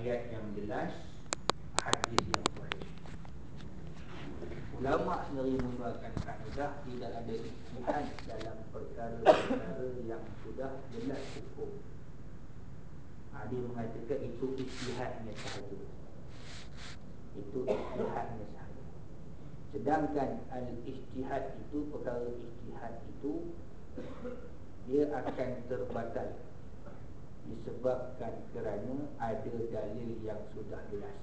ayat yang jelas, hadis yang sahih. Ulama sendiri mengeluarkan kaedah tidak ada ijtihad dalam perkara-perkara yang sudah jelas hukum. Dia mengatakan itu ijtihadnya sahaja. Itu ijtihadnya sahaja. Sedangkan al-ijtihad itu, perkara ijtihad itu, dia akan terbatal disebabkan kerana ada dalil yang sudah jelas.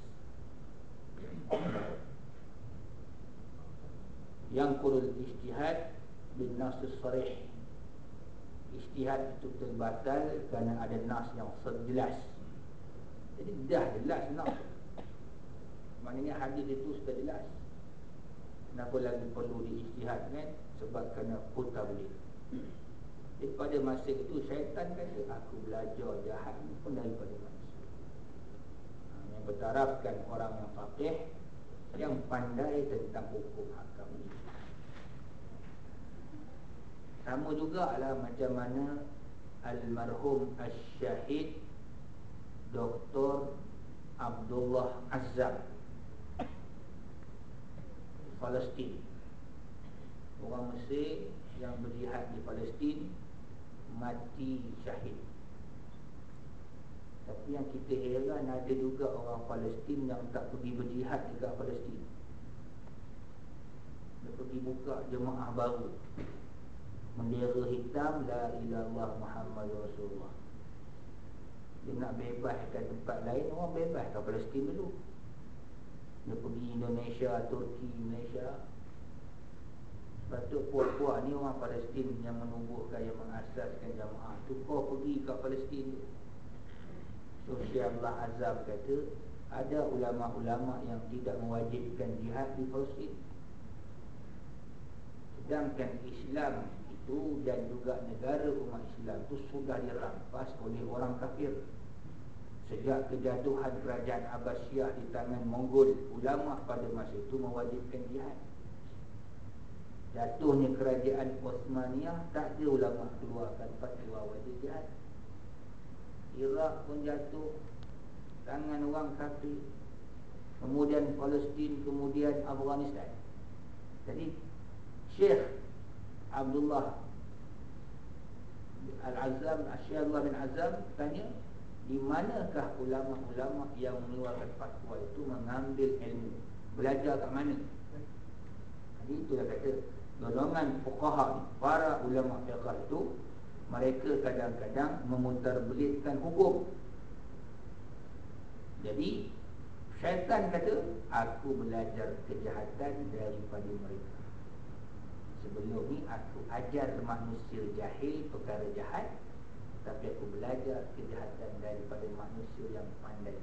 Yang qulul ijtihad bin nas sarih. Ijtihad itu terbatal kerana ada nas yang jelas. Jadi dah jelas nas, maknanya hadis itu sudah jelas. Kenapa lagi perlu diijtihadkan? Sebab kerana putar balik. Jadi pada masa itu syaitan kata, aku belajar jahat ni pun daripada manusia. Yang bertarafkan orang yang faqih, yang pandai tentang hukum hakam ini. Sama jugalah macam mana almarhum Asy-Syahid Dr. Abdullah Azzam di Palestin. Orang Mesir yang berjihad di Palestin mati syahid. Tapi yang kita heran, ada juga orang Palestin yang tak pergi berjihad dekat Palestin. Dia pergi buka jemaah baru, bendera hitam, la ilaha illallah Muhammadur Rasulullah. Dia nak bebaskan tempat lain, orang bebaskan Palestin dulu. Dia pergi Indonesia, Turki, Malaysia. Patut puak-puak ni orang Palestin yang menubuhkan, yang mengasaskan jamaah tu, kau pergi ke Palestin tu. So Syekh Abdullah Azzam kata, ada ulama-ulama yang tidak mewajibkan jihad di Palestin. Sedangkan Islam itu dan juga negara umat Islam itu sudah dirampas oleh orang kafir. Sejak kejatuhan kerajaan Abbasiyah di tangan Mongol, ulama pada masa itu mewajibkan jihad. Jatuhnya kerajaan Osmaniyah, tak ada ulama keluarkan fatwa wajib jihad. Iraq pun jatuh tangan orang kafir, kemudian Palestin, kemudian Afghanistan. Jadi Syekh Abdullah Al-Azzam, Syekh Abdullah bin Azzam tanya, di manakah ulama-ulama yang mengeluarkan fatwa itu mengambil ilmu, belajar kat mana? Jadi itulah kata golongan fuqaha, para ulama fiqh itu, mereka kadang-kadang memutarbelitkan hukum. Jadi syaitan kata, aku belajar kejahatan daripada mereka. Sebelum ni aku ajar manusia jahil perkara jahat, tapi aku belajar kejahatan daripada manusia yang pandai.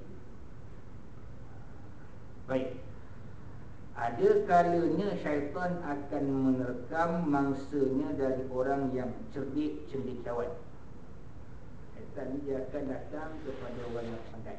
Baik. Ada kalanya syaitan akan menerkam mangsanya dari orang yang cerdik, cendekiawan. Syaitan ni dia akan datang kepada orang yang pandai.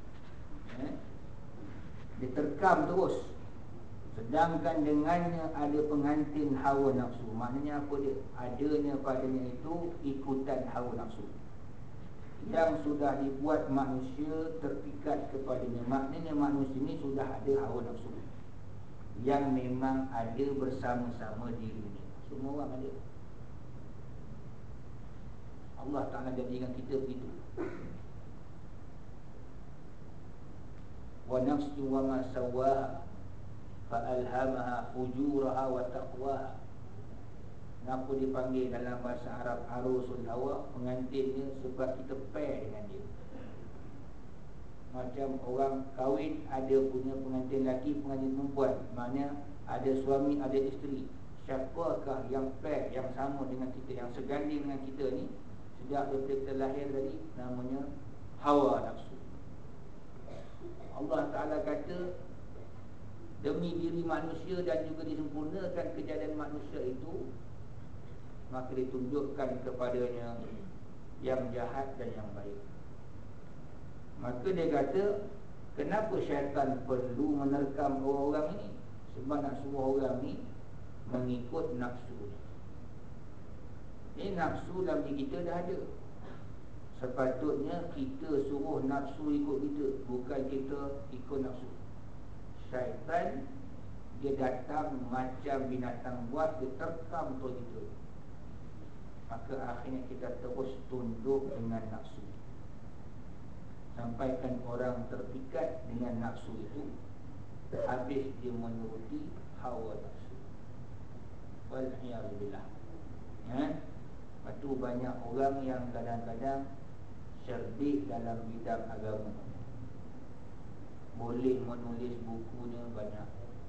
Diterkam terus. Sedangkan dengannya ada pengantin hawa nafsu. Maknanya apa dia? Adanya padanya itu ikutan hawa nafsu yang sudah dibuat manusia terpikat kepadanya. Maknanya manusia ini sudah ada hawa nafsu yang memang ada bersama-sama dirinya. Semua orang ada. Allah Ta'ala jadikan kita begitu. Wa nafsu wa ma sawwaha fa'alhamaha fujuraha wa taqwaha. Kenapa dipanggil dalam bahasa Arab arusul hawa, pengantinnya? Sebab kita pair dengan dia. Macam orang kahwin, ada punya pengantin lelaki, pengantin perempuan. Maknanya ada suami, ada isteri. Siapakah yang pair, yang sama dengan kita, yang seganding dengan kita ni, sejak daripada kita lahir tadi, namanya hawa nafsu. Allah Ta'ala kata, demi diri manusia dan juga disempurnakan kejadian manusia itu, maka ditunjukkan kepadanya yang jahat dan yang baik. Maka dia kata, kenapa syaitan perlu menerkam orang-orang ini? Sebab nak suruh orang ni mengikut nafsu. Nafsu dalam diri kita dah ada. Sepatutnya kita suruh nafsu ikut kita, bukan kita ikut nafsu. Syaitan dia datang macam binatang buas, dia terkam tu kita. Maka akhirnya kita terus tunduk dengan nafsu. Sampaikan orang terpikat dengan nafsu itu, habis dia menuruti hawa nafsu. Wal'iyadzubillah. Lepas tu banyak orang yang kadang-kadang cerdik dalam bidang agama, boleh menulis bukunya banyak,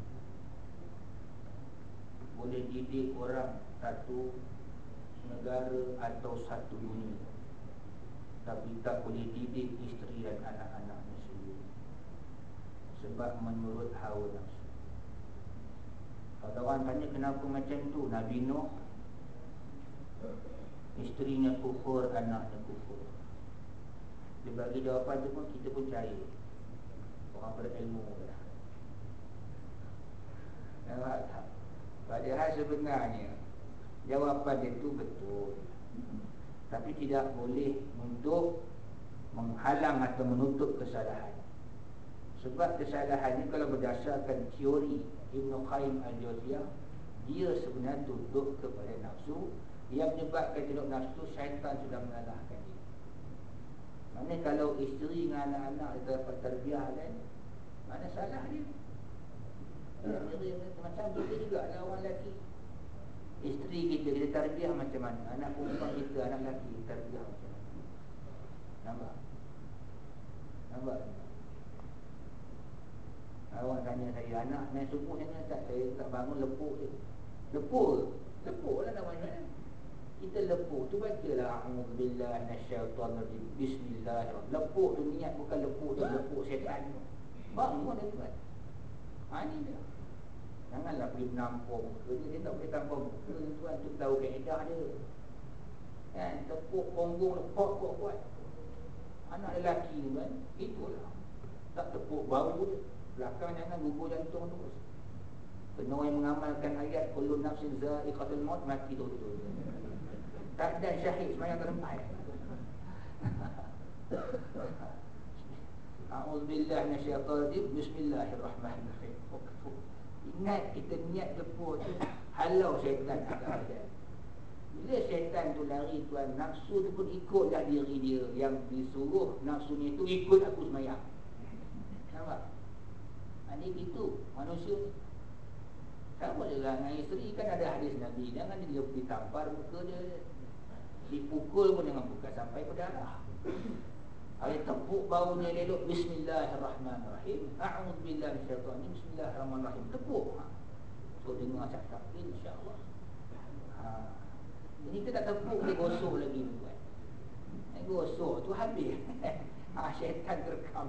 boleh didik orang satu negara atau satu dunia, tapi tak boleh didik isteri dan anak-anaknya sendiri, sebab menurut hawa nafsu. Kalau orang tanya kenapa macam tu, Nabi Nuh, isterinya kufur, anaknya kufur. Dia bagi jawapan tu pun kita pun percaya, orang berilmu lah. Nampak tak? Padahal sebenarnya jawapan dia tu betul, tapi tidak boleh untuk menghalang atau menutup kesalahan. Sebab kesalahan ni kalau berdasarkan teori Ibn Qayyim al-Jauziyah, dia sebenarnya tunduk kepada nafsu. Yang menyebabkan tunduk nafsu, syaitan sudah mengalahkan dia. Mana kalau isteri dengan anak-anak dia dapat tarbiyah kan, mana salah dia? Macam kita juga lah orang lelaki. Isteri kita tarbiyah macam mana, anak perempuan kita, anak lelaki tarbiyah macam mana. Nampak? Nampak? Orang tanya saya, anak main subuh ni tak, saya tak bangun, lepuk je. Lepuk? Lepuk lah namanya. Kita lepuk tu bacalah a'udzubillahi minasyaitonirrajim, bismillahirrahmanirrahim. Lepuk tu niat bukan lepuk tu lepuk syaitan. Bangun dia tuan. Ini dia. Janganlah pergi menampung muka dia tak boleh tampung muka tuan, tu tahu kaedah dia. Kan, tepuk punggung lepuk kuat-kuat. Anak lelaki ni kan, itulah. Tak tepuk bahu dia. Belakang jangan gugur jantung terus. Kena orang mengamalkan ayat kullu nafsin za'iqatul maut, mati betul-betul. Tak ada syahid semayang tak sempat. A'udzubillahi minasyaitonirrajim, bismillahirrahmanirrahim. Ingat kita niat tepuk tu halau syaitan agak ada. Bila syaitan tu lari tuan, nafsu tu pun ikutlah diri dia. Yang disuruh nafsunya tu ikut aku semayang. Nampak? Ini gitu manusia ni. Sama juga dengan isteri, kan ada hadis Nabi, jangan dia ditampar muka dia, dipukul pun jangan buka sampai berdarah. Ayat tepuk baunya elok, bismillahirrahmanirrahim, a'udzubillahi minasyaitonir, bismillahirrahmanirrahim, tepuk. So dengar cakap, insya-Allah. Ini kita tak tepuk, dia gosok lagi tuan. Gosok tu habis. Syaitan terekam